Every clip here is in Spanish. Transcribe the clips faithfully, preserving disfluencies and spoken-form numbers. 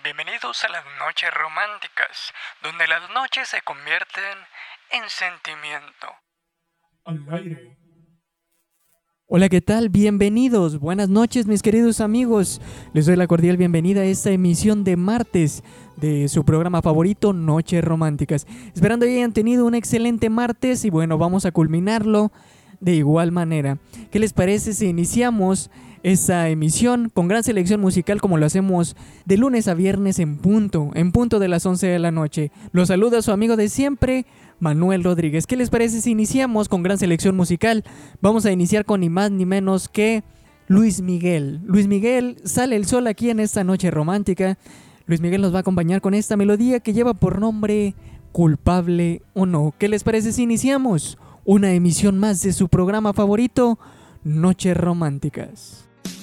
Bienvenidos a las noches románticas, donde las noches se convierten en sentimiento. Al aire. Hola, ¿qué tal? Bienvenidos, buenas noches mis queridos amigos. Les doy la cordial bienvenida a esta emisión de martes de su programa favorito, Noches Románticas. Esperando que hayan tenido un excelente martes y bueno, vamos a culminarlo de igual manera. ¿Qué les parece si iniciamos esta emisión con gran selección musical como lo hacemos de lunes a viernes en punto, en punto de las once de la noche? Los saluda su amigo de siempre, Manuel Rodríguez. ¿Qué les parece si iniciamos con gran selección musical? Vamos a iniciar con ni más ni menos que Luis Miguel. Luis Miguel, Sale el sol aquí en esta noche romántica. Luis Miguel nos va a acompañar con esta melodía que lleva por nombre Culpable o no. ¿Qué les parece si iniciamos una emisión más de su programa favorito, Noches Románticas?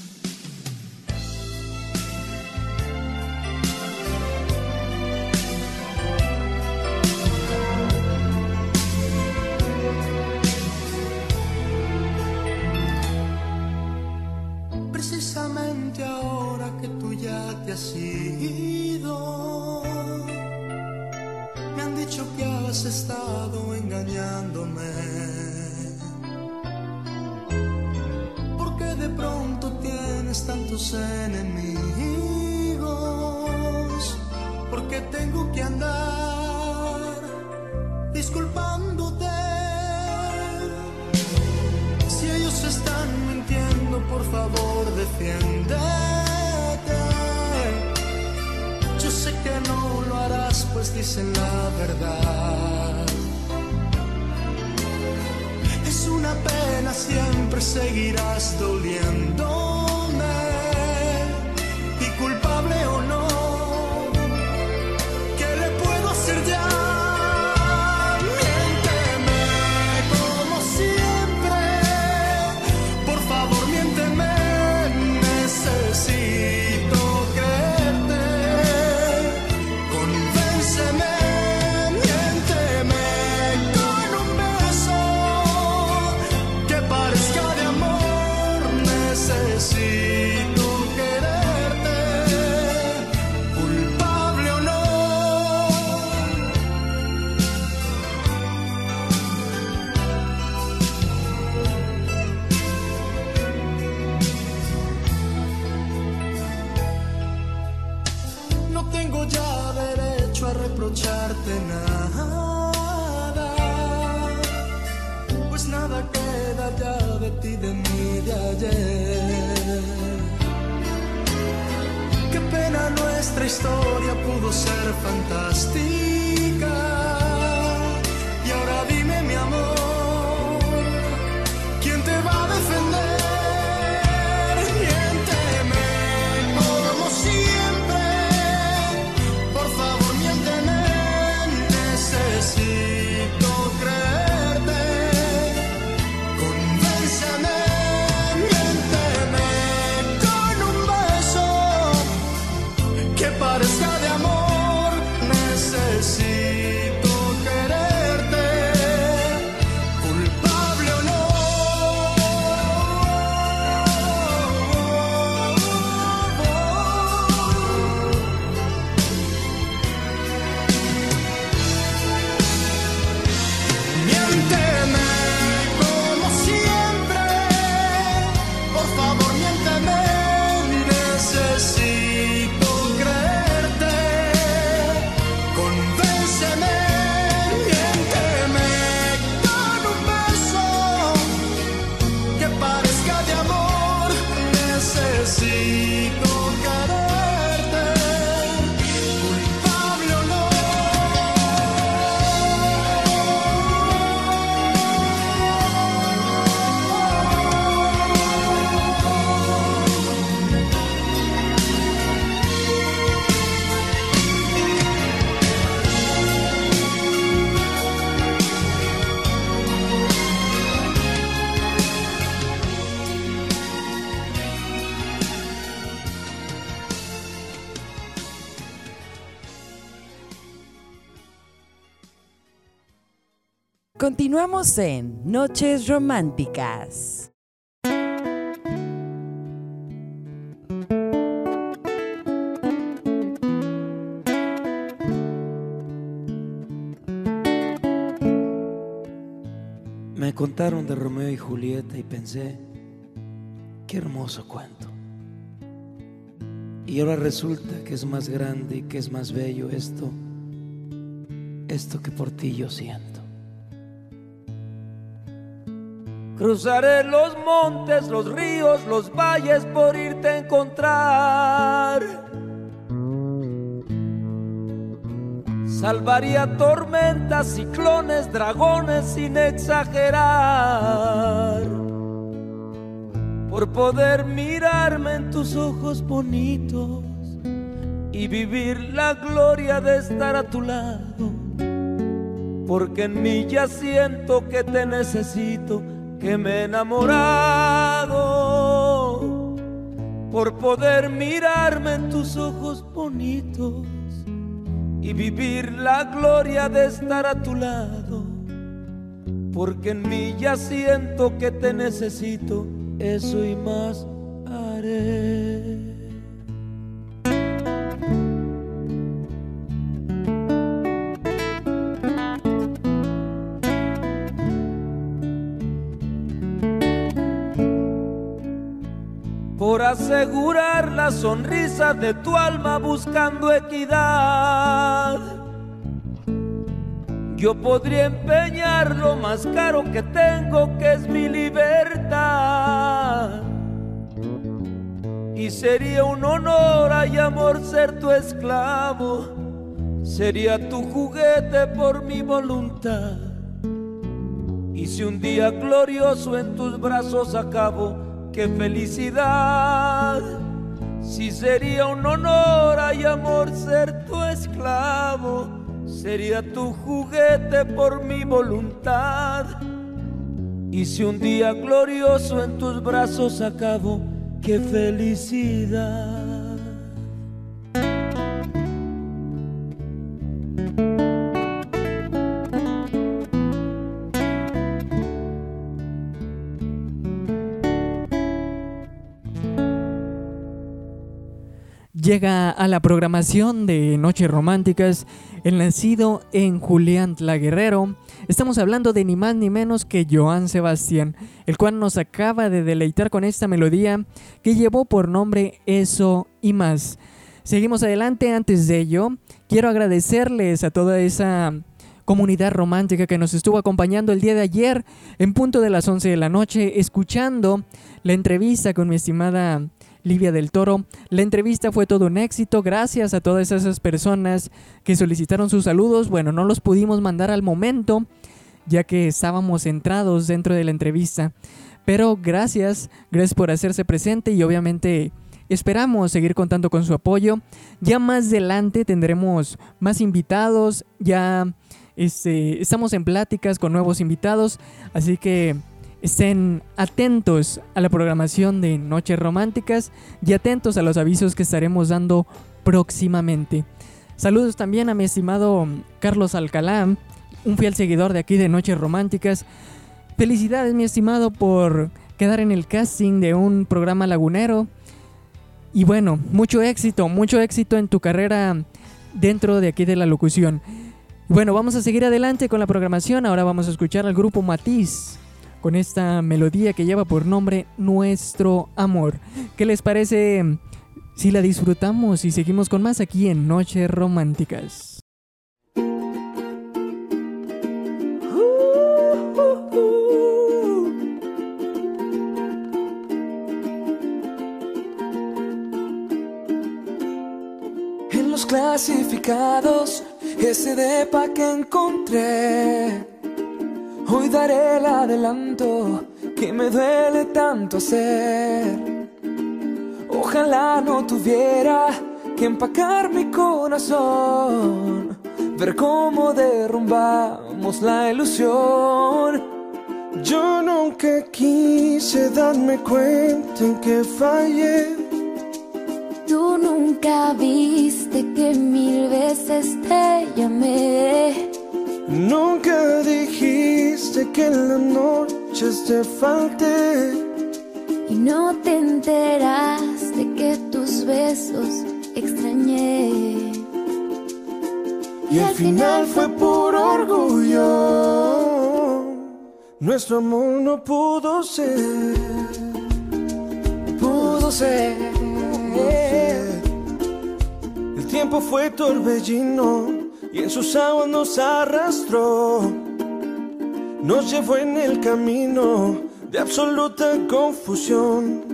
Precisamente ahora que tú ya te has ido, me han dicho que has estado engañándome, porque de pronto tienes tantos enemigos, porque tengo que andar disculpándote. Si ellos están mintiendo, por favor defiéndete. Yo sé que no lo harás, pues dicen la verdad. Es una pena, siempre seguirás doliéndome. Y culpable o no, ¿qué le puedo hacer ya? Reprocharte nada, pues nada queda ya de ti, de mí, de ayer. Qué pena, nuestra historia pudo ser fantástica. Y ahora dime, mi amor, ¿quién te va a defender? Continuamos en Noches Románticas. Me contaron de Romeo y Julieta y pensé, qué hermoso cuento. Y ahora resulta que es más grande y que es más bello esto, esto que por ti yo siento. Cruzaré los montes, los ríos, los valles por irte a encontrar. Salvaría tormentas, ciclones, dragones sin exagerar, por poder mirarme en tus ojos bonitos y vivir la gloria de estar a tu lado. Porque en mí ya siento que te necesito, que me he enamorado, por poder mirarme en tus ojos bonitos y vivir la gloria de estar a tu lado. Porque en mí ya siento que te necesito, eso y más haré. Por asegurar la sonrisa de tu alma buscando equidad, yo podría empeñar lo más caro que tengo, que es mi libertad. Y sería un honor y amor ser tu esclavo, sería tu juguete por mi voluntad. Y si un día glorioso en tus brazos acabo, ¡qué felicidad! Si sería un honor y amor ser tu esclavo, sería tu juguete por mi voluntad. Y si un día glorioso en tus brazos acabo, ¡qué felicidad! Llega a la programación de Noches Románticas el nacido en Julián Tlaguerrero. Estamos hablando de ni más ni menos que Joan Sebastián, el cual nos acaba de deleitar con esta melodía que llevó por nombre Eso y Más. Seguimos adelante. Antes de ello, quiero agradecerles a toda esa comunidad romántica que nos estuvo acompañando el día de ayer en punto de las once de la noche, escuchando la entrevista con mi estimada Livia del Toro. La entrevista fue todo un éxito, gracias a todas esas personas que solicitaron sus saludos. Bueno, no los pudimos mandar al momento, ya que estábamos centrados dentro de la entrevista, pero gracias, gracias por hacerse presente y obviamente esperamos seguir contando con su apoyo. Ya más adelante tendremos más invitados, ya este, estamos en pláticas con nuevos invitados, así que estén atentos a la programación de Noches Románticas y atentos a los avisos que estaremos dando próximamente. Saludos también a mi estimado Carlos Alcalá, un fiel seguidor de aquí de Noches Románticas. Felicidades, mi estimado, por quedar en el casting de un programa lagunero. Y bueno, mucho éxito, mucho éxito en tu carrera dentro de aquí de la locución. Bueno, vamos a seguir adelante con la programación. Ahora vamos a escuchar al grupo Matiz con esta melodía que lleva por nombre Nuestro Amor. ¿Qué les parece si la disfrutamos y seguimos con más aquí en Noches Románticas? En los clasificados, ese depa que encontré, hoy daré el adelanto que me duele tanto hacer. Ojalá no tuviera que empacar mi corazón, ver cómo derrumbamos la ilusión. Yo nunca quise darme cuenta en que fallé. Tú nunca viste que mil veces te llamé. Nunca dijiste que en las noches te falté. Y no te enteraste que tus besos extrañé. Y al final fue por orgullo Nuestro amor no pudo ser, Pudo ser. pudo ser. El tiempo fue torbellino y en sus aguas nos arrastró. Nos llevó en el camino de absoluta confusión.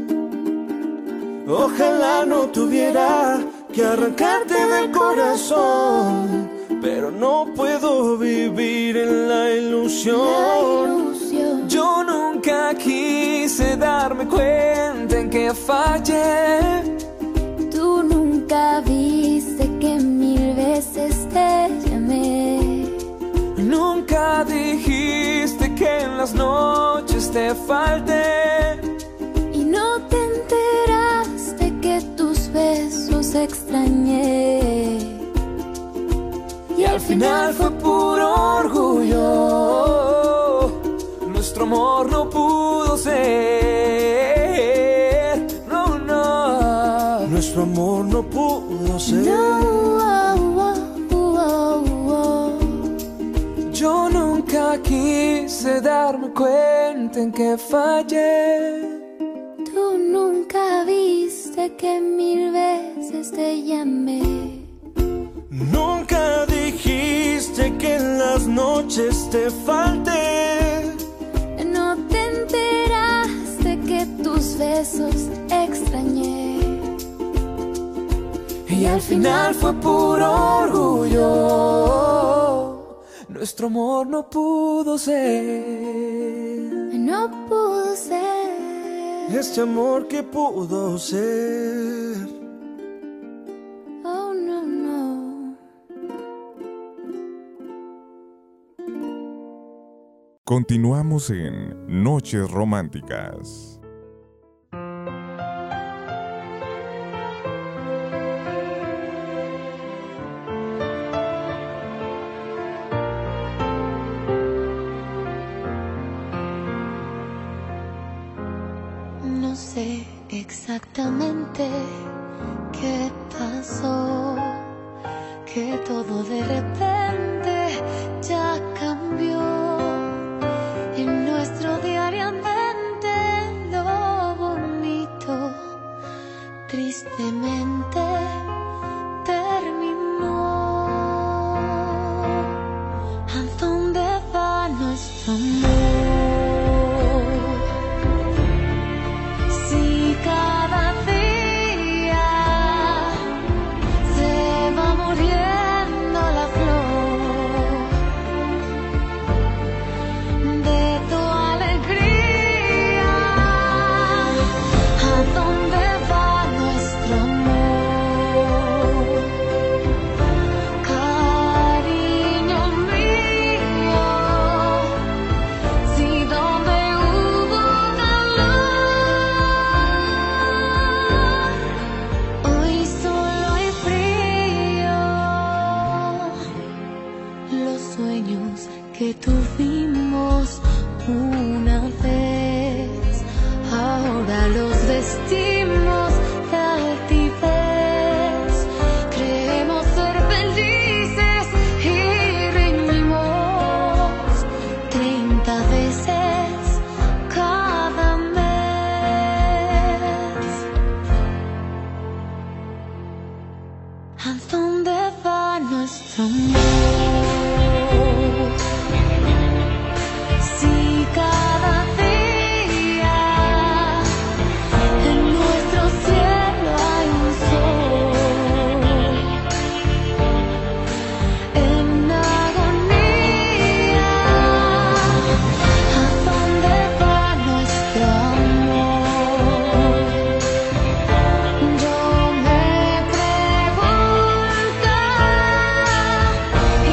Ojalá no tuviera que arrancarte del corazón, pero no puedo vivir en la ilusión. La ilusión. Yo nunca quise darme cuenta en que fallé. Tú nunca viste que mil veces te llamé. Nunca dijiste que en las noches te falté. Y no te enteraste que tus besos extrañé. Y al final fue puro orgullo. Nuestro amor no pudo ser. No, no. Nuestro amor no pudo ser. No, oh, oh, oh, oh. Yo nunca quise darme cuenta en que fallé. Tú nunca viste que mil veces te llamé. Nunca dijiste que en las noches te falté. No te enteraste que tus besos extrañé. Y al final fue puro orgullo. Nuestro amor no pudo ser. No pudo ser. Este amor que pudo ser. Oh, no, no. Continuamos en Noches Románticas. No sé exactamente qué pasó, que todo de repente ya cambió. En nuestro diariamente lo bonito tristemente terminó. ¿A dónde va nuestro amor? Si cada día se va muriendo la flor de tu alegría, ¿a dónde va nuestro amor? Cariño mío, si donde hubo calor, hoy solo hay frío. Los sueños que tuvimos una vez, ahora los vestimos de altivez. Creemos ser felices y reñimos treinta veces cada mes. ¿A dónde va nuestro amor? Si cada día en nuestro cielo hay un sol en agonía, ¿a dónde va nuestro amor? Yo me pregunto y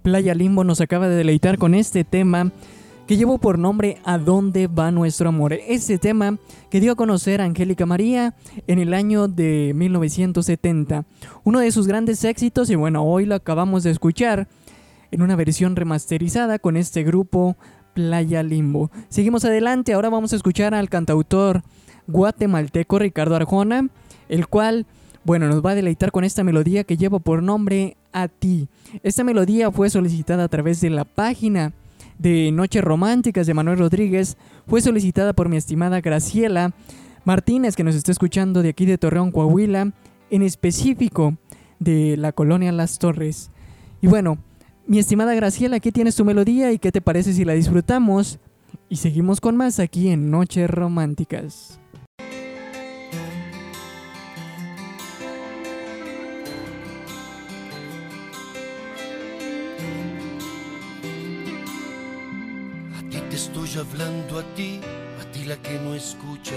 Playa Limbo nos acaba de deleitar con este tema que llevó por nombre ¿A dónde va nuestro amor? Este tema que dio a conocer a Angélica María en el año de mil novecientos setenta. Uno de sus grandes éxitos, y bueno, hoy lo acabamos de escuchar en una versión remasterizada con este grupo Playa Limbo. Seguimos adelante, ahora vamos a escuchar al cantautor guatemalteco Ricardo Arjona, el cual, bueno, nos va a deleitar con esta melodía que lleva por nombre A ti. Esta melodía fue solicitada a través de la página de Noches Románticas de Manuel Rodríguez, fue solicitada por mi estimada Graciela Martínez, que nos está escuchando de aquí de Torreón, Coahuila, en específico de la colonia Las Torres. Y bueno, mi estimada Graciela, aquí tienes tu melodía y qué te parece si la disfrutamos y seguimos con más aquí en Noches Románticas. Estoy hablando a ti, a ti la que no escucha,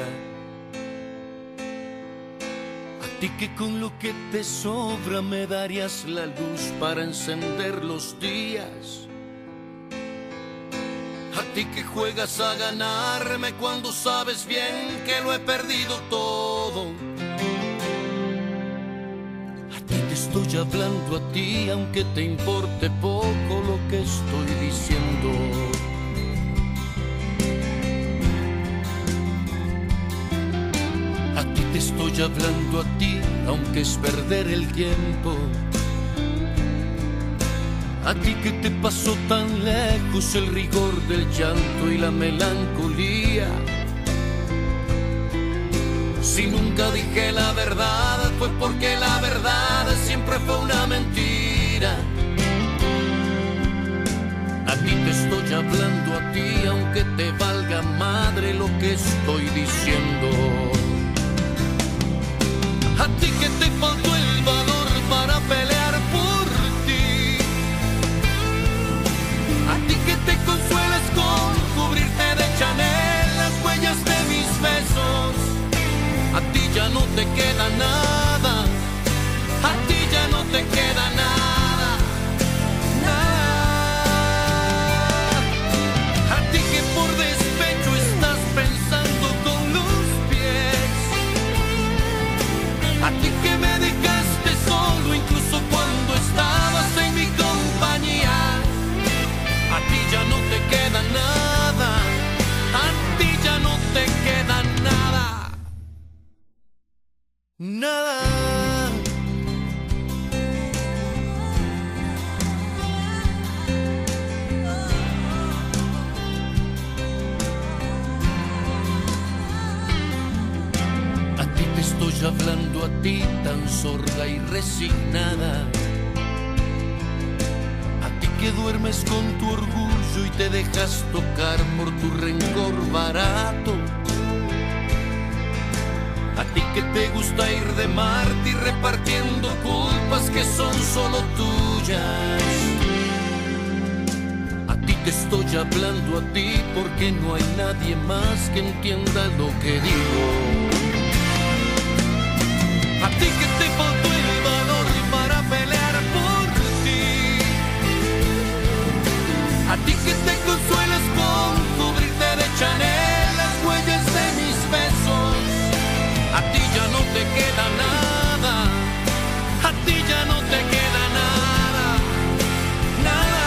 a ti que con lo que te sobra me darías la luz para encender los días, a ti que juegas a ganarme cuando sabes bien que lo he perdido todo. A ti te estoy hablando a ti, aunque te importe poco lo que estoy diciendo. A ti te estoy hablando a ti, aunque es perder el tiempo. A ti que te pasó tan lejos el rigor del llanto y la melancolía. Si nunca dije la verdad fue porque la verdad siempre fue una mentira. A ti te estoy hablando a ti, aunque te valga madre lo que estoy diciendo. A ti que te faltó el valor para pelear por ti. A ti que te consuelas con cubrirte de Chanel las huellas de mis besos. A ti ya no te queda nada. A ti ya no te queda nada. Nada. A ti que por despecho estás pensando con los pies. A ti que me dejaste solo incluso cuando estabas en mi compañía. A ti ya no te queda nada. A ti ya no te queda nada. Nada. Estoy hablando a ti tan sorda y resignada. A ti que duermes con tu orgullo y te dejas tocar por tu rencor barato. A ti que te gusta ir de mártir repartiendo culpas que son solo tuyas. A ti te estoy hablando a ti porque no hay nadie más que entienda lo que digo. A ti que te faltó el valor para pelear por ti. A ti que te consuelas con cubrirte de Chanel las huellas de mis besos. A ti ya no te queda nada. A ti ya no te queda nada. Nada.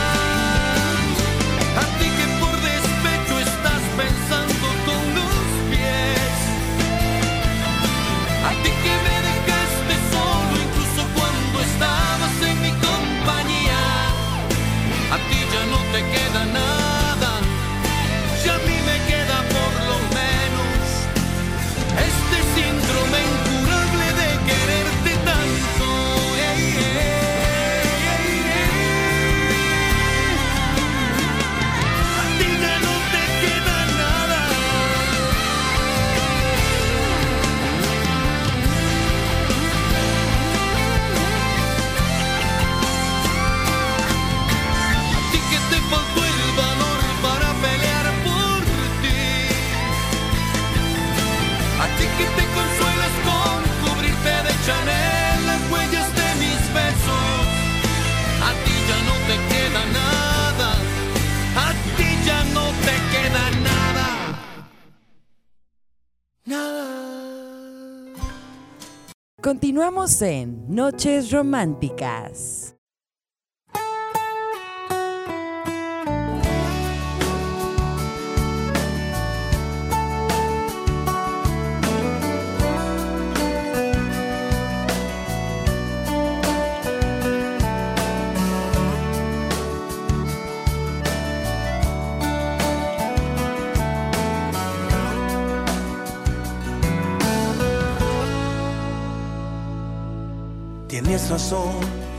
A ti que por despecho estás pensando con los Continuamos en Noches Románticas. Tienes razón,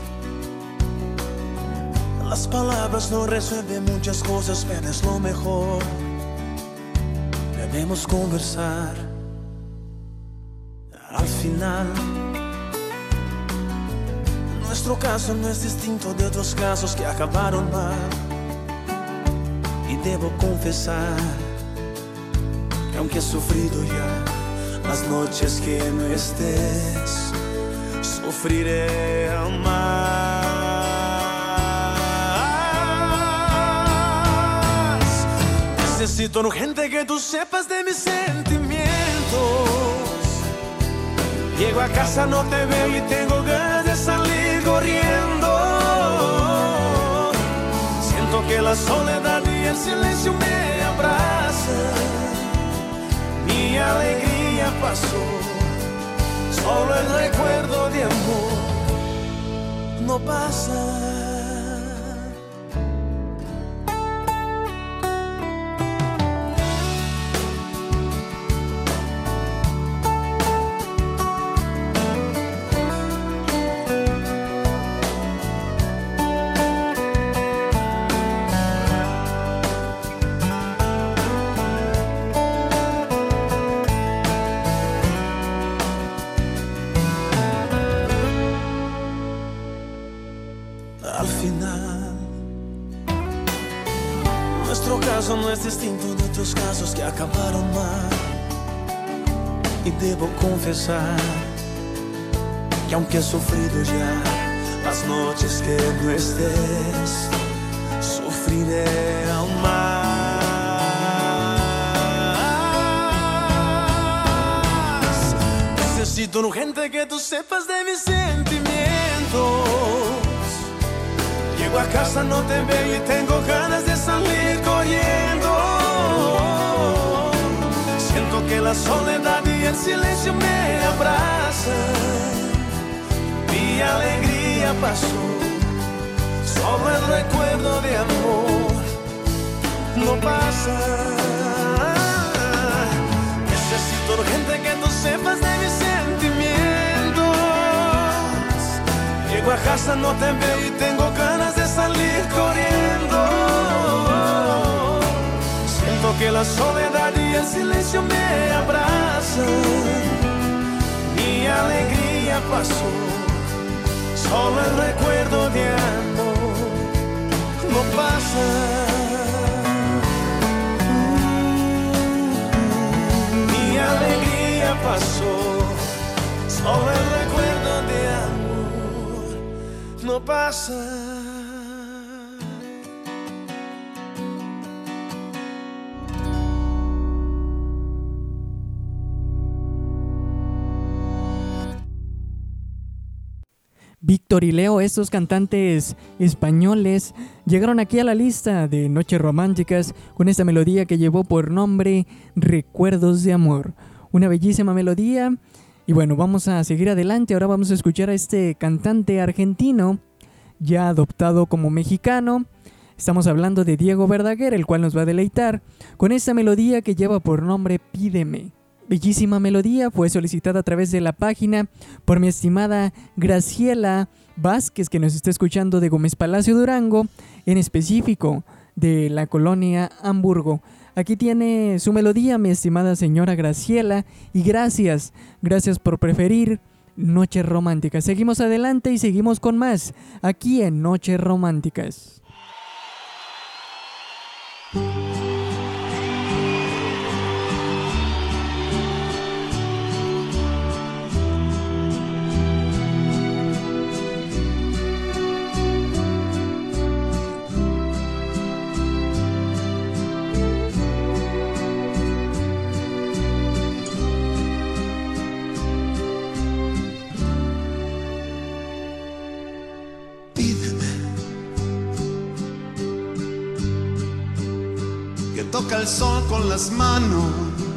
las palabras no resuelven muchas cosas, pero es lo mejor. Debemos conversar. Al final, nuestro caso no es distinto de otros casos que acabaron mal. Y debo confesar que aunque he sufrido ya las noches que no estés, sufriré aún más. Necesito urgente que tú sepas de mis sentimientos. Llego a casa, no te veo y tengo ganas de salir corriendo. Siento que la soledad y el silencio me abrazan. Mi alegría pasó, solo el recuerdo de amor no pasa. No es distinto de otros casos que acabaron mal. Y debo confesar que aunque he sufrido ya las noches que no estés, sufriré aún más. Necesito urgente que tú sepas de mis sentimientos. Llego a casa, no te veo y tengo ganas de salir corriendo. Siento que la soledad y el silencio me abrazan. Mi alegría pasó, solo el recuerdo de amor no pasa. Necesito urgente que tú sepas de mis sentimientos. Llego a casa, no te veo y tengo ganas de salir corriendo. Siento que la soledad y el silencio me abrazan. Mi alegría pasó, solo el recuerdo de amor no pasa. Mi alegría pasó, solo el recuerdo de amor no pasa. Víctor y Leo, estos cantantes españoles, llegaron aquí a la lista de Noches Románticas con esta melodía que llevó por nombre Recuerdos de Amor. Una bellísima melodía. Y bueno, vamos a seguir adelante. Ahora vamos a escuchar a este cantante argentino, ya adoptado como mexicano. Estamos hablando de Diego Verdaguer, el cual nos va a deleitar con esta melodía que lleva por nombre Pídeme. Bellísima melodía, fue solicitada a través de la página por mi estimada Graciela Vázquez, que nos está escuchando de Gómez Palacio, Durango, en específico de la colonia Hamburgo. Aquí tiene su melodía, mi estimada señora Graciela, y gracias, gracias por preferir Noches Románticas. Seguimos adelante y seguimos con más, aquí en Noches Románticas. toca el sol con las manos,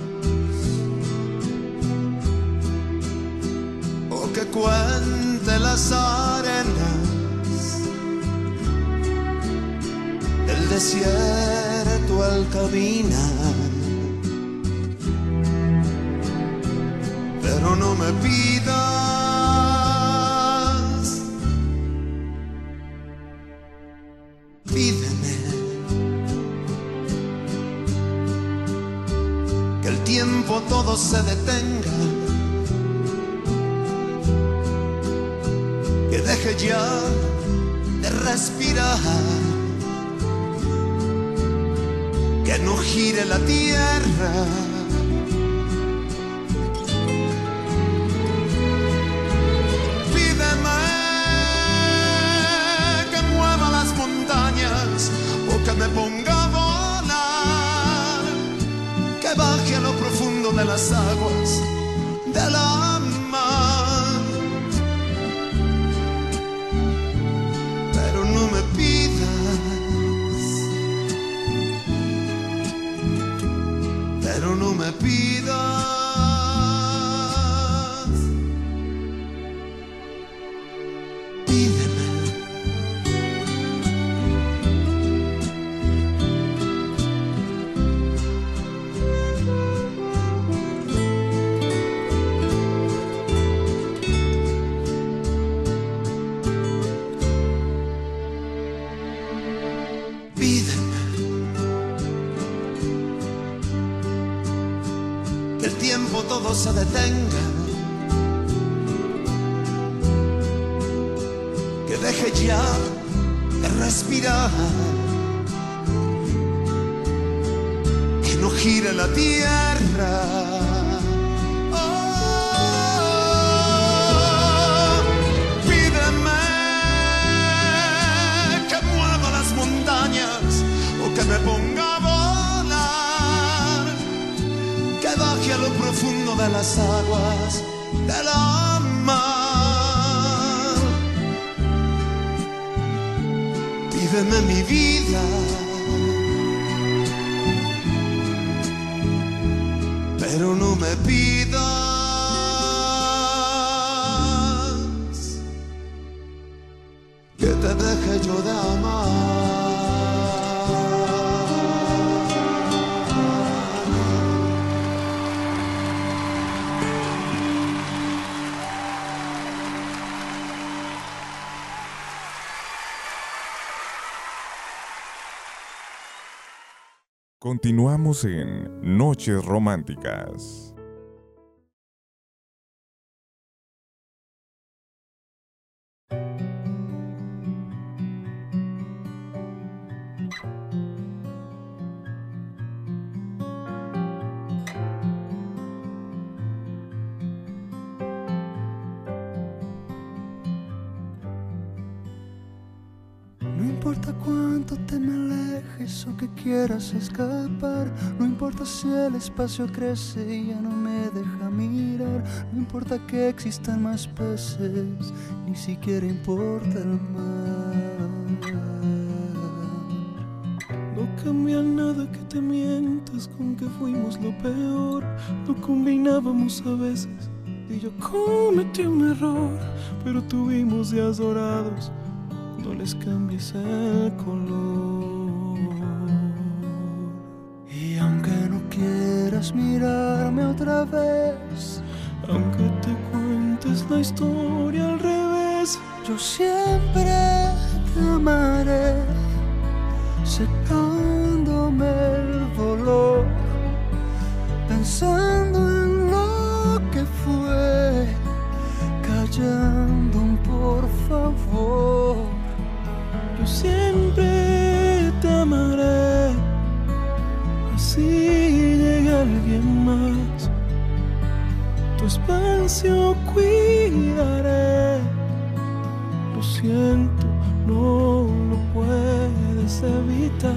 o que cuente las arenas del desierto al caminar. Pero no me pidas, pídeme que el tiempo todo se detenga, que deje ya de respirar, que no gire la tierra. O que me ponga a volar, que baje a lo profundo de las aguas de la mar. Pero no me pidas, pero no me pidas. Todo se detenga, que deje ya de respirar, que no gire la tierra. Oh, pídeme que mueva las montañas o que me ponga a volar, que baje a lo profundo de las aguas de la mar. Pídeme mi vida, pero no me pidas que te deje yo de amar. Continuamos en Noches Románticas. No importa cuánto te me alejes o que quieras escapar, no importa si el espacio crece y ya no me deja mirar, no importa que existan más peces, ni siquiera importa el mar. No cambia nada que te mientas con que fuimos lo peor, no combinábamos a veces y yo cometí un error, pero tuvimos días dorados. No les cambies el color. Y aunque no quieras mirarme otra vez, aunque te cuentes la historia al revés, yo siempre te amaré, secándome el dolor, pensando en lo que fue, callando un por favor. Yo siempre te amaré, así llegue alguien más. Tu espacio cuidaré. Lo siento, no lo puedes evitar.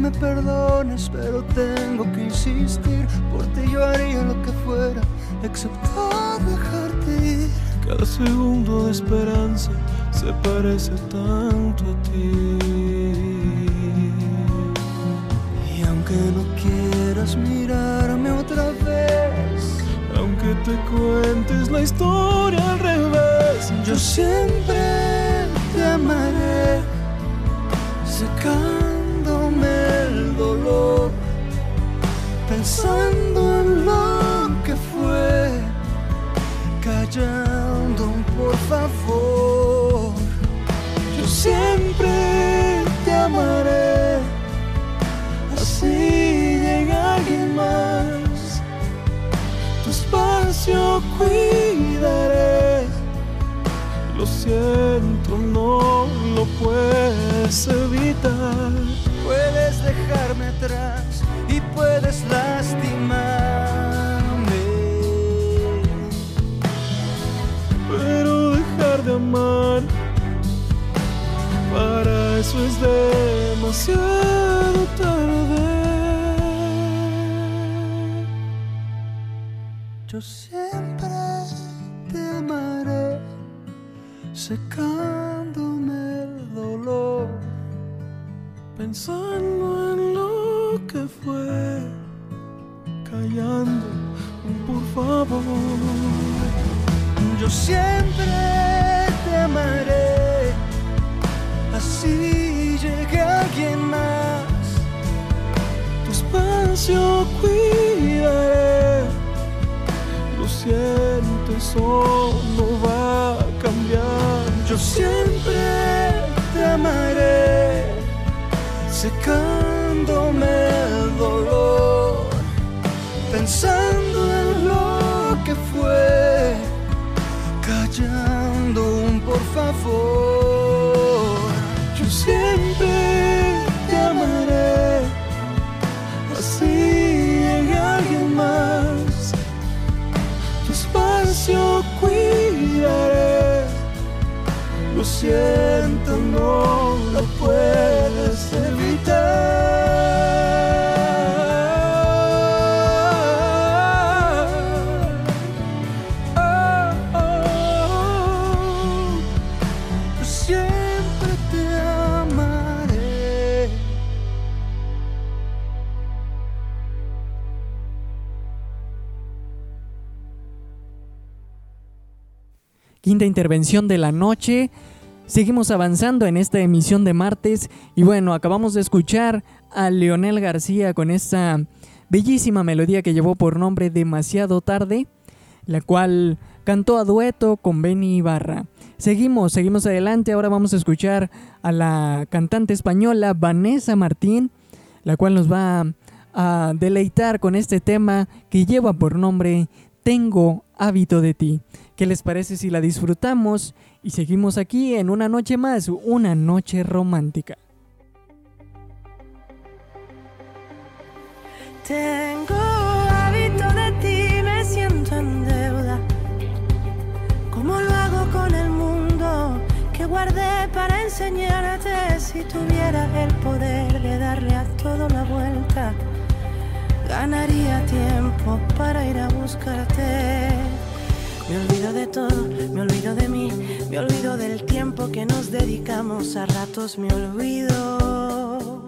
me perdones, pero tengo que insistir. Por ti yo haría lo que fuera, excepto dejarte ir. Cada segundo de esperanza se parece tanto a ti. Y aunque no quieras mirarme otra vez, aunque te cuentes la historia al revés, yo siempre te amaré, secándome el dolor, pensando en lo que fue, callando un por favor. Yo siempre te amaré, así llega alguien más, tu espacio cuidaré. Lo siento, no lo puedes evitar. Puedes dejarme atrás y puedes lastimarme, pero dejar de amar, para eso es demasiado tarde. Yo siempre te amaré, secándome el dolor, pensando en lo que fue, callando un por favor. Yo siempre te amaré, así llegue alguien más, tu espacio cuidaré. Lo siento, eso no va a cambiar. Yo siempre te amaré, secándome el dolor, pensando en lo que fue, callando un por favor. Yo siempre te amaré, así llegue alguien más, tu espacio cuidaré. Lo siento, no lo puedes evitar. Quinta intervención de la noche. Seguimos avanzando en esta emisión de martes. Y bueno, acabamos de escuchar a Leonel García con esta bellísima melodía que llevó por nombre Demasiado Tarde, la cual cantó a dueto con Benny Ibarra. Seguimos, seguimos adelante. Ahora vamos a escuchar a la cantante española Vanessa Martín, la cual nos va a deleitar con este tema que lleva por nombre Tengo hábito de ti. ¿Qué les parece si la disfrutamos y seguimos aquí en una noche más, una noche romántica? Tengo hábito de ti, me siento en deuda. ¿Cómo lo hago con el mundo que guardé para enseñarte? Si tuviera el poder de darle a todo la vuelta, ganaría tiempo para ir a buscarte. Me olvido de todo, me olvido de mí, me olvido del tiempo que nos dedicamos, a ratos me olvido.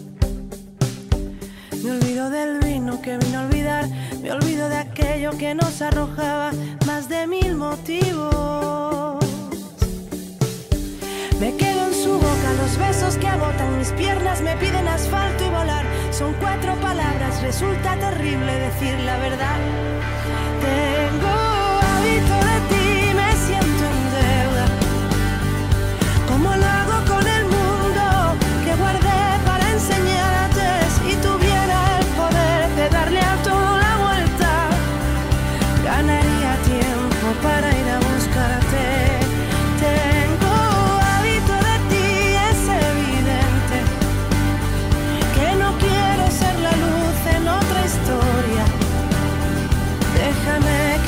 Me olvido del vino que vino a olvidar, me olvido de aquello que nos arrojaba más de mil motivos. Me quedo en su boca, los besos que agotan mis piernas me piden asfalto y volar. Son cuatro palabras, resulta terrible decir la verdad. Tengo hábito de ti, me siento en deuda. ¿Cómo lo hago con el mundo que guardé para enseñarte? Si tuviera el poder de darle a todo la vuelta, ganaría tiempo para ir a buscarte. Tengo hábito de ti, es evidente que no quiero ser la luz en otra historia. Déjame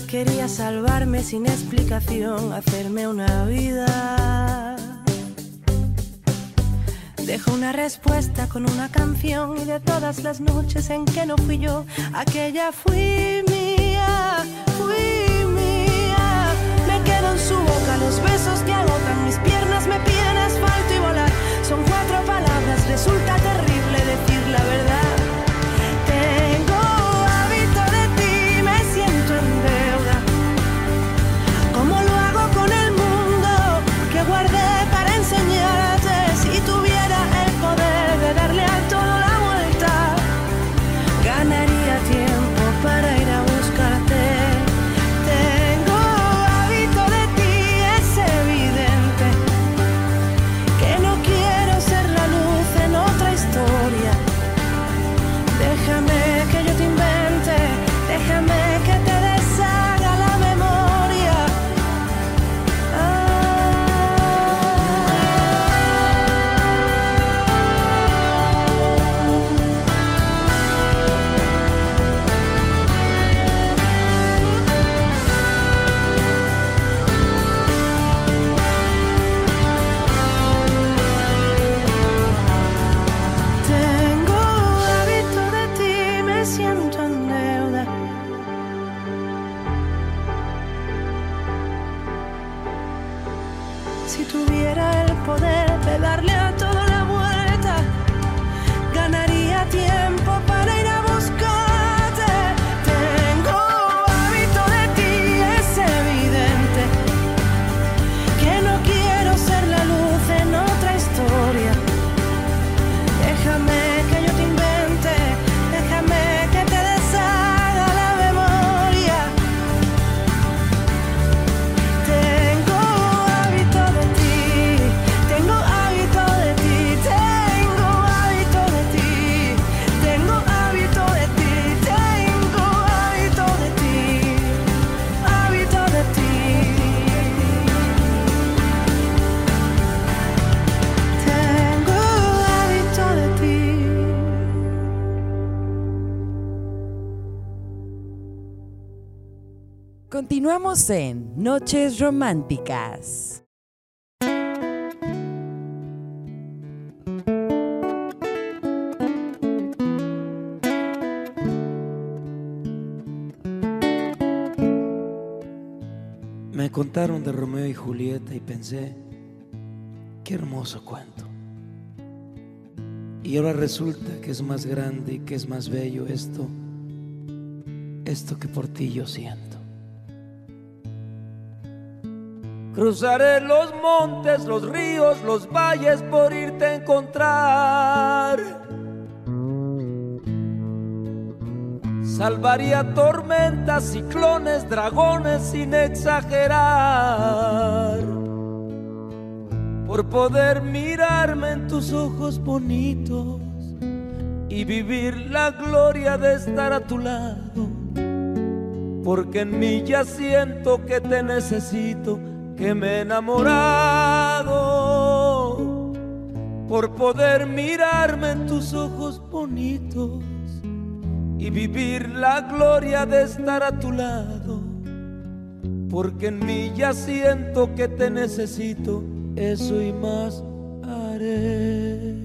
Quería salvarme sin explicación, hacerme una vida. Dejo una respuesta con una canción y de todas las noches en que no fui yo, aquella fui mía, fui mía. Me quedo en su boca los besos que agotan mis piernas, me piden asfalto y volar. Son cuatro palabras, resulta terrible decir la verdad. Tengo hábito de ti, me siento en deuda. ¿Cómo lo hago con el mundo que guardé para enseñarte? Si tuviera el poder de darle a todo la vuelta, ganaría tiempo para ir a buscarte. Tengo hábito de ti, es evidente que no quiero ser la luz en otra historia. Déjame que yo te invente, déjame que te deshaga la memoria. Tengo hábito de ti, me siento en deuda. Si tuviera el poder de darle a todo la vuelta, ganaría tiempo para ir a buscarte. Tengo hábito de ti, es evidente que no quiero ser la luz en otra historia. Déjame que yo te invente, déjame que te deshaga la memoria. Tengo hábito de ti, tengo hábito de ti, tengo hábito de ti, tengo hábito de ti, tengo hábito de ti, hábito de ti. Tengo hábito de ti. Continuamos en Noches Románticas. Me contaron de Romeo y Julieta y pensé, qué hermoso cuento. Y ahora resulta que es más grande y que es más bello esto, esto que por ti yo siento. Cruzaré los montes, los ríos, los valles por irte a encontrar. Salvaría tormentas, ciclones, dragones sin exagerar, por poder mirarme en tus ojos bonitos y vivir la gloria de estar a tu lado. Porque en mí ya siento que te necesito, que me he enamorado, por poder mirarme en tus ojos bonitos y vivir la gloria de estar a tu lado. Porque en mí ya siento que te necesito, eso y más haré.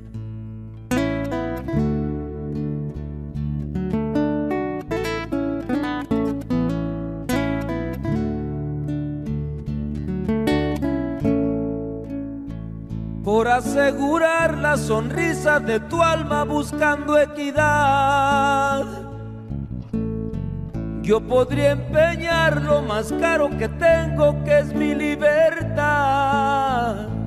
Por asegurar la sonrisa de tu alma buscando equidad, yo podría empeñar lo más caro que tengo, que es mi libertad.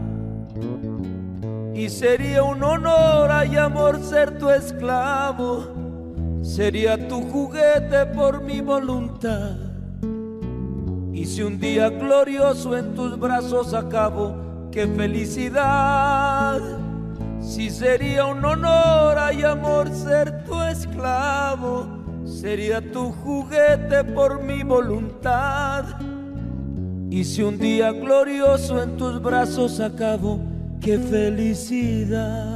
Y sería un honor, ay amor, ser tu esclavo. Sería tu juguete por mi voluntad. Y si un día glorioso en tus brazos acabo, ¡qué felicidad! Si sería un honor, ay amor, ser tu esclavo. Sería tu juguete por mi voluntad. Y si un día glorioso en tus brazos acabo, ¡qué felicidad!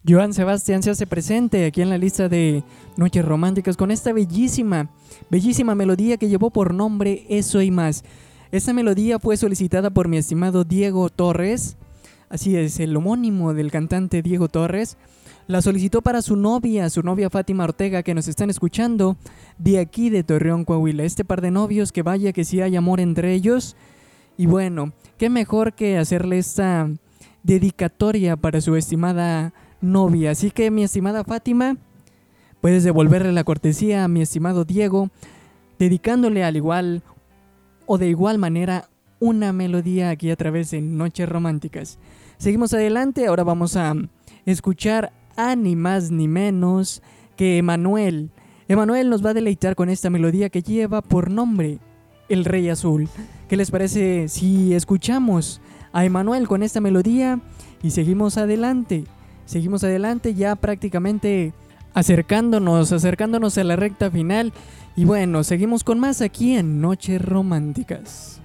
Joan Sebastián se hace presente aquí en la lista de Noches Románticas con esta bellísima, bellísima melodía que llevó por nombre Eso y Más. Esta melodía fue solicitada por mi estimado Diego Torres, así es, el homónimo del cantante Diego Torres. La solicitó para su novia, su novia Fátima Ortega, que nos están escuchando de aquí de Torreón, Coahuila. Este par de novios, que vaya que sí hay amor entre ellos. Y bueno, qué mejor que hacerle esta dedicatoria para su estimada novia. Así que, mi estimada Fátima, puedes devolverle la cortesía a mi estimado Diego, dedicándole al igual o de igual manera una melodía aquí a través de Noches Románticas. Seguimos adelante, ahora vamos a escuchar a ni más ni menos que Emanuel. Emanuel nos va a deleitar con esta melodía que lleva por nombre El Rey Azul. ¿Qué les parece si escuchamos a Emanuel con esta melodía y seguimos adelante? Seguimos adelante ya prácticamente acercándonos, acercándonos a la recta final. Y bueno, seguimos con más aquí en Noches Románticas.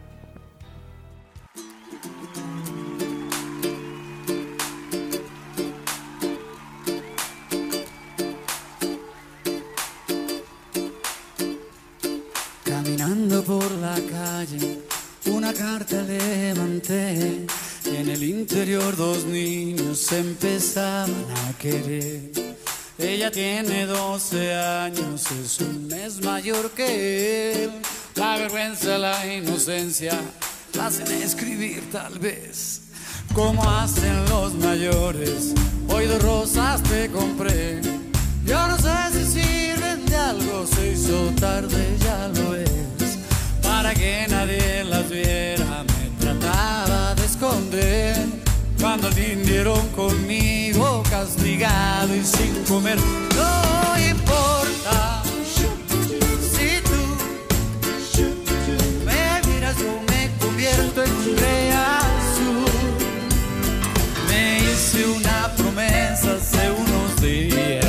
Caminando por la calle, una carta levanté. Y en el interior dos niños se empezaban a querer. Ella tiene doce años, es un mes mayor que él. La vergüenza, la inocencia, la hacen escribir tal vez. Como hacen los mayores, hoy dos rosas te compré. Yo no sé si sirven de algo, se hizo tarde, ya lo es. Para que nadie las viera, me trataba de esconder. Cuando al fin dieron conmigo, castigado y sin comer. No importa si tú me miras, yo me convierto en un rey azul. Me hice una promesa hace unos días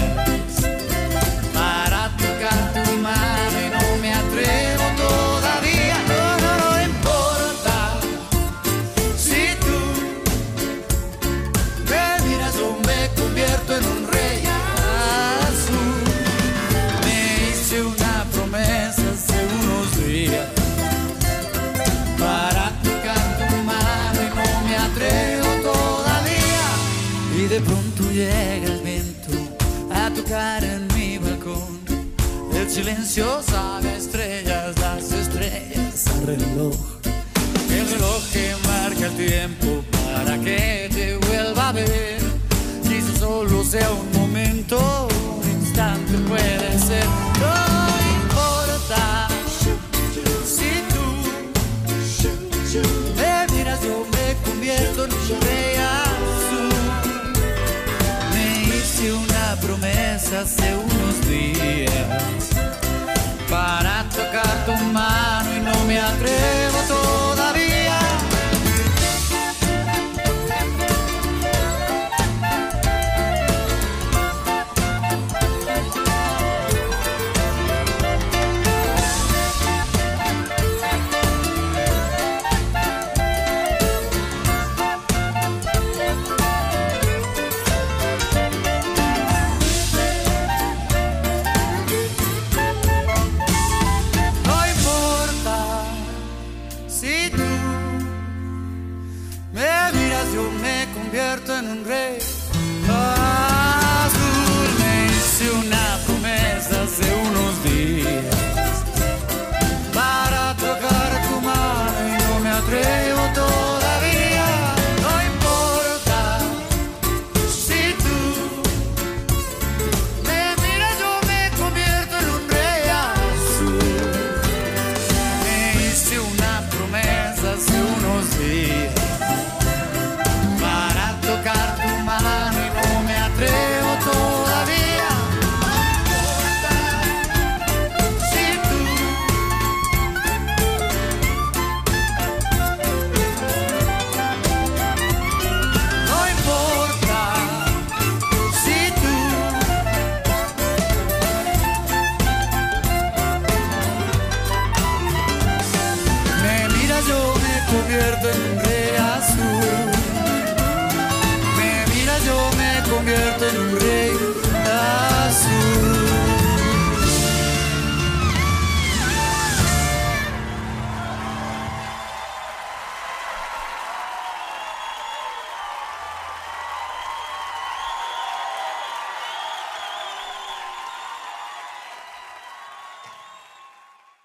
para tocar tu mano y no me atrevo todavía. No, no, no importa si tú me miras, yo me convierto en un rey azul. Me hice una promesa hace unos días para tocar tu mano y no me atrevo todavía. Y de pronto llega el viento a tocar en mi balcón. El silencio sabe a estrellas, las estrellas al reloj. El reloj que marca el tiempo para que te vuelva a ver. Quizás solo sea un momento, un instante puede ser. No importa si tú me miras, yo me convierto en un rey azul. Me hice una promesa hace unos días para tocar tu mano y no me atrevo todavía.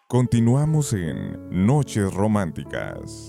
Continuamos en Noches Románticas.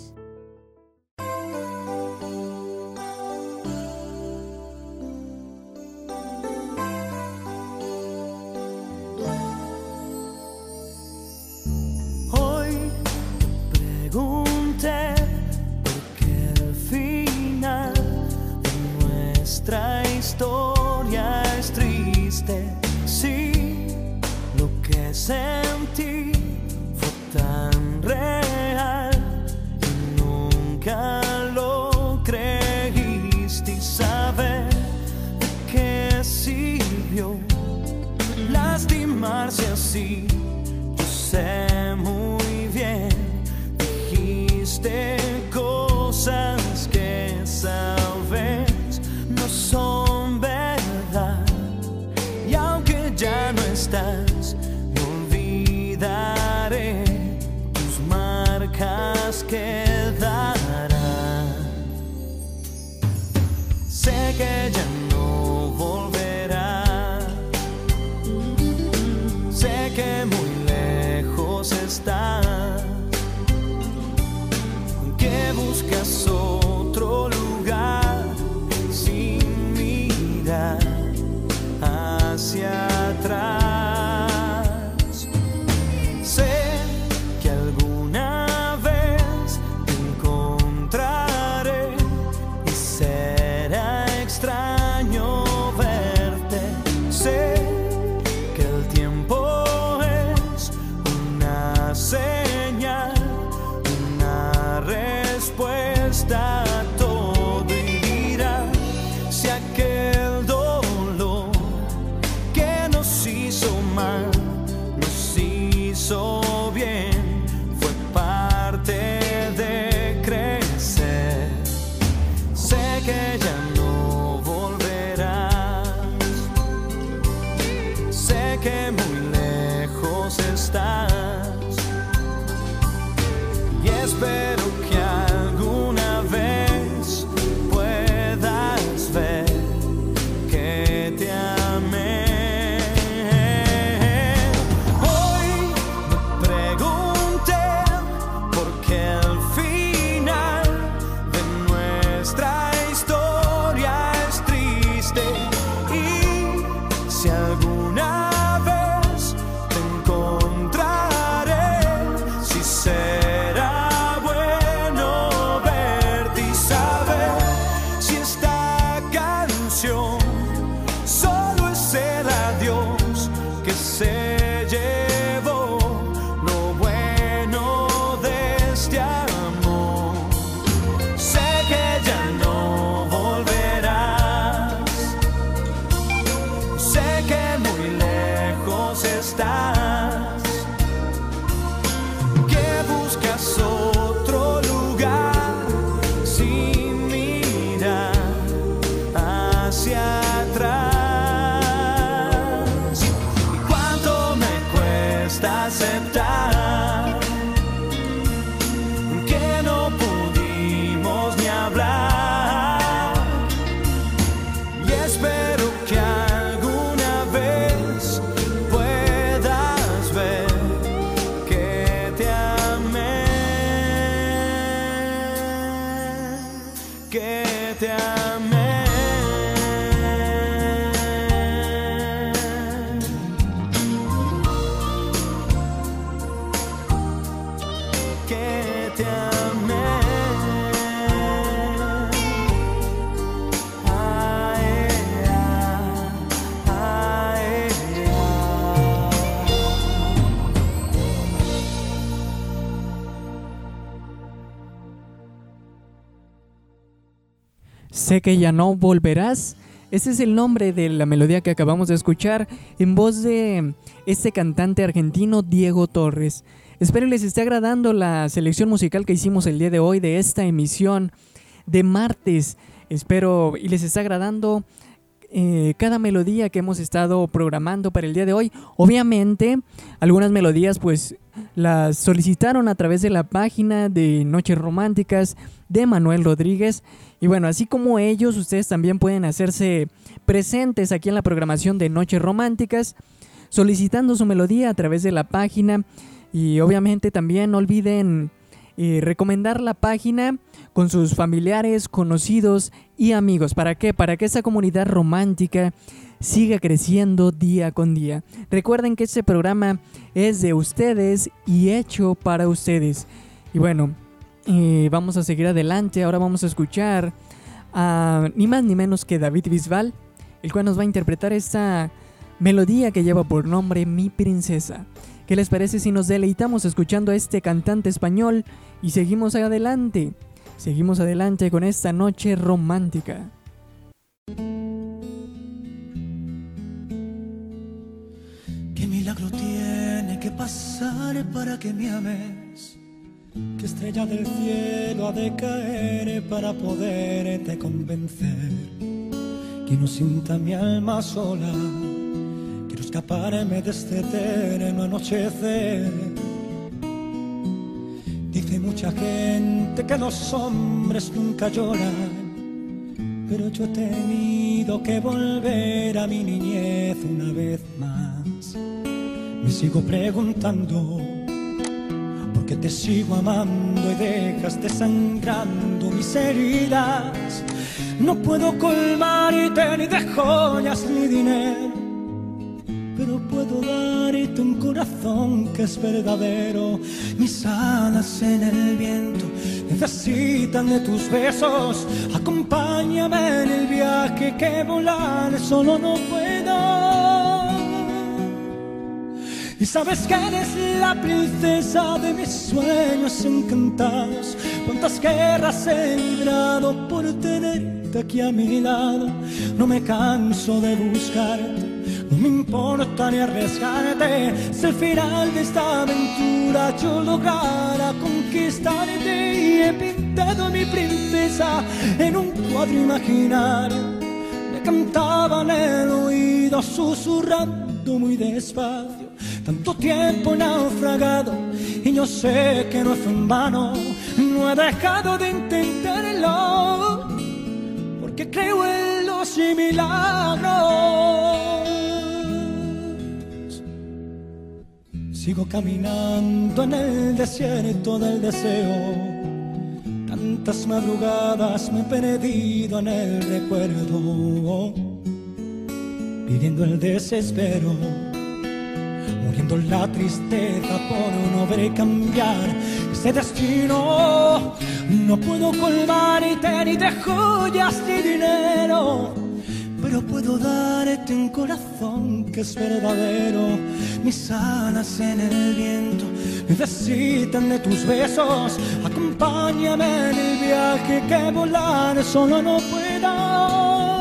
Hoy pregunté por qué el final de nuestra historia es triste. Sí, lo que sentí fue tan real y nunca lo creíste. Y saber de qué sirvió lastimarse así. Yo sé muy bien, dijiste cosas que sabes no son verdad. Y aunque ya no estás, me olvidaré, tus marcas quedarán. Sé que ya no volverás, sé que muy lejos estás, que buscas otro lugar sin mirar hacia atrás. Sé que alguna vez te encontraré y será extraño verte. Sé que el tiempo es una señal, una respuesta a todo, y dirá si aquel dolor que nos hizo mal, nos hizo bien, fue parte de crecer. Sé que ya no volverás, sé que muy lejos estás, y espero que alguna vez puedas ver que te amé. Hoy me pregunté por qué el final de nuestra historia es triste, y si alguna vez te encontraré, si será bueno verte y saber si esta canción solo es el adiós que se llevó lo bueno de este amor. Sé que ya no volverás, sé que muy lejos estás, que buscas otro lugar sin mirar hacia atrás. Y cuánto me cuesta aceptar que no pudimos ni hablar, y espero que alguna vez puedas ver que te amé, que te amé. Que te amé. Ay, ay, ay, Sé que ya no volverás. Ese es el nombre de la melodía que acabamos de escuchar en voz de este cantante argentino Diego Torres. Espero les esté agradando la selección musical que hicimos el día de hoy de esta emisión de martes. Espero y les esté agradando eh, cada melodía que hemos estado programando para el día de hoy. Obviamente, algunas melodías pues las solicitaron a través de la página de Noches Románticas de Manuel Rodríguez. Y bueno, así como ellos, ustedes también pueden hacerse presentes aquí en la programación de Noches Románticas, solicitando su melodía a través de la página. Y obviamente también no olviden eh, recomendar la página con sus familiares, conocidos y amigos. ¿Para qué? Para que esa comunidad romántica siga creciendo día con día. Recuerden que este programa es de ustedes y hecho para ustedes. Y bueno, eh, vamos a seguir adelante. Ahora vamos a escuchar a ni más ni menos que David Bisbal, el cual nos va a interpretar esta melodía que lleva por nombre Mi Princesa. ¿Qué les parece si nos deleitamos escuchando a este cantante español y seguimos adelante? Seguimos adelante con esta noche romántica. ¿Qué milagro tiene que pasar para que me ames? ¿Qué estrella del cielo ha de caer para poderte convencer? Que no sienta mi alma sola, quiero escaparme de este eterno anochecer. Dice mucha gente que los hombres nunca lloran, pero yo he tenido que volver a mi niñez una vez más. Me sigo preguntando por qué te sigo amando y dejas desangrando mis heridas. No puedo colmarte ni de joyas ni dinero, pero puedo darte un corazón que es verdadero. Mis alas en el viento necesitan de tus besos. Acompáñame en el viaje que volar solo no puedo. Y sabes que eres la princesa de mis sueños encantados. Cuántas guerras he librado por tenerte aquí a mi lado. No me canso de buscarte, no me importa ni arriesgarte. Si al final de esta aventura yo lograra conquistarte. Y he pintado a mi princesa en un cuadro imaginario. Le cantaba en el oído susurrando muy despacio. Tanto tiempo naufragado y yo sé que no fue en vano. No he dejado de intentarlo porque creo en los milagros. Sigo caminando en el desierto del deseo. Tantas madrugadas me he perdido en el recuerdo, viviendo el desespero, muriendo la tristeza por no ver cambiar ese destino. No puedo colmarte ni de joyas ni dinero, pero puedo darte un corazón que es verdadero. Mis alas en el viento necesitan de tus besos. Acompáñame en el viaje que volar solo no puedo.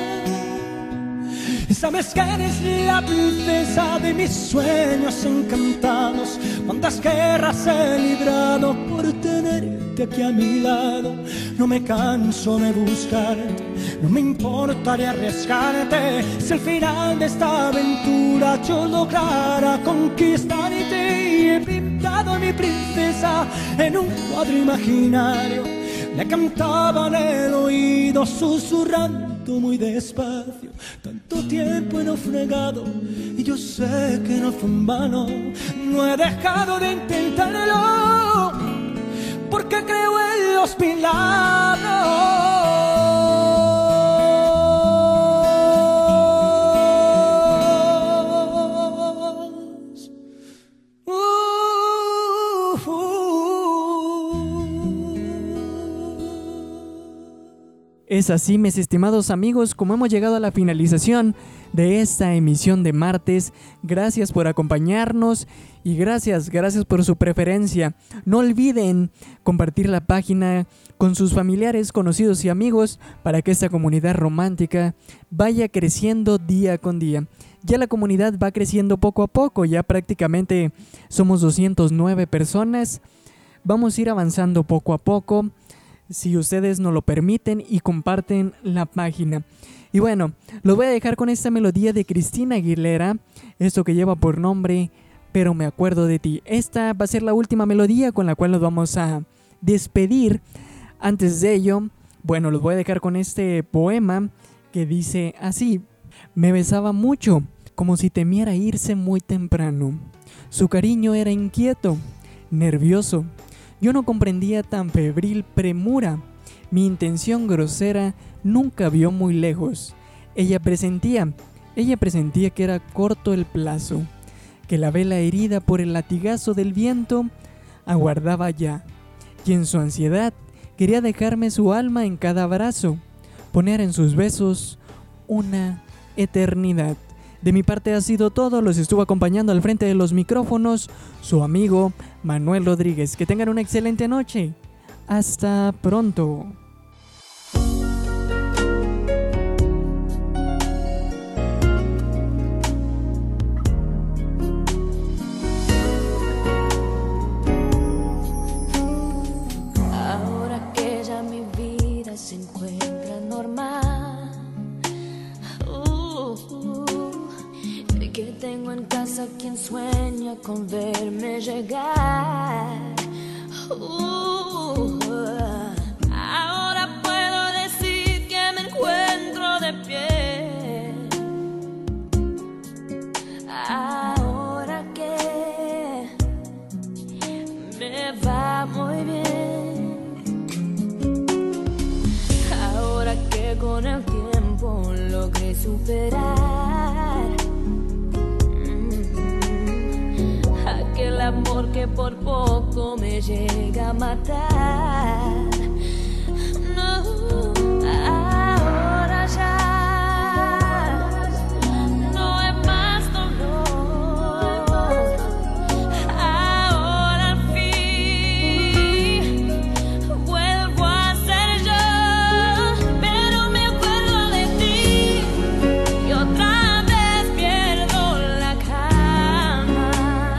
Y sabes que eres la princesa de mis sueños encantados. Cuántas guerras he librado por tenerte aquí a mi lado. No me canso de buscarte, no me importaría arriesgarte. Si al final de esta aventura yo lograra conquistarte. Y he pintado a mi princesa en un cuadro imaginario. Le cantaba en el oído susurrando muy despacio. Tanto tiempo he naufragado y yo sé que no fue en vano. No he dejado de intentarlo porque creo en los milagros. Es así, mis estimados amigos, como hemos llegado a la finalización de esta emisión de martes. Gracias por acompañarnos y gracias, gracias por su preferencia. No olviden compartir la página con sus familiares, conocidos y amigos para que esta comunidad romántica vaya creciendo día con día. Ya la comunidad va creciendo poco a poco, ya prácticamente somos doscientas nueve personas. Vamos a ir avanzando poco a poco, si ustedes nos lo permiten y comparten la página. Y bueno, los voy a dejar con esta melodía de Cristina Aguilera, esto que lleva por nombre Pero me acuerdo de ti. Esta va a ser la última melodía con la cual nos vamos a despedir. Antes de ello, bueno, los voy a dejar con este poema que dice así: me besaba mucho como si temiera irse muy temprano. Su cariño era inquieto, nervioso. Yo no comprendía tan febril premura. Mi intención grosera nunca vio muy lejos. Ella presentía, ella presentía que era corto el plazo, que la vela herida por el latigazo del viento aguardaba ya, y en su ansiedad quería dejarme su alma en cada abrazo, poner en sus besos una eternidad. De mi parte ha sido todo, los estuvo acompañando al frente de los micrófonos su amigo Manuel Rodríguez. Que tengan una excelente noche. Hasta pronto. Ahora que ya mi vida se encuentra normal, uh, uh, que tengo en casa quien sueña con verme llegar. Uh, ahora puedo decir que me encuentro de pie. Ahora que me va muy bien. Ahora que con el tiempo logré superar aquel amor que por poco me llega a matar. No, ahora ya no hay más dolor. Ahora al fin vuelvo a ser yo, pero me acuerdo de ti y otra vez pierdo la calma.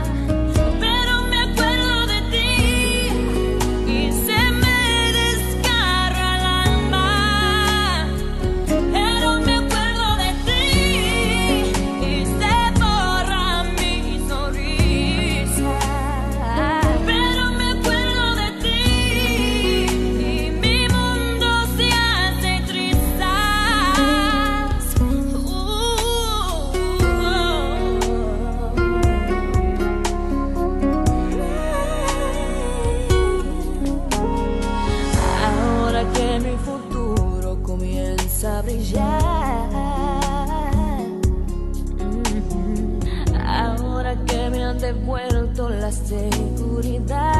A brillar. Mm-hmm. Ahora que me han devuelto la seguridad.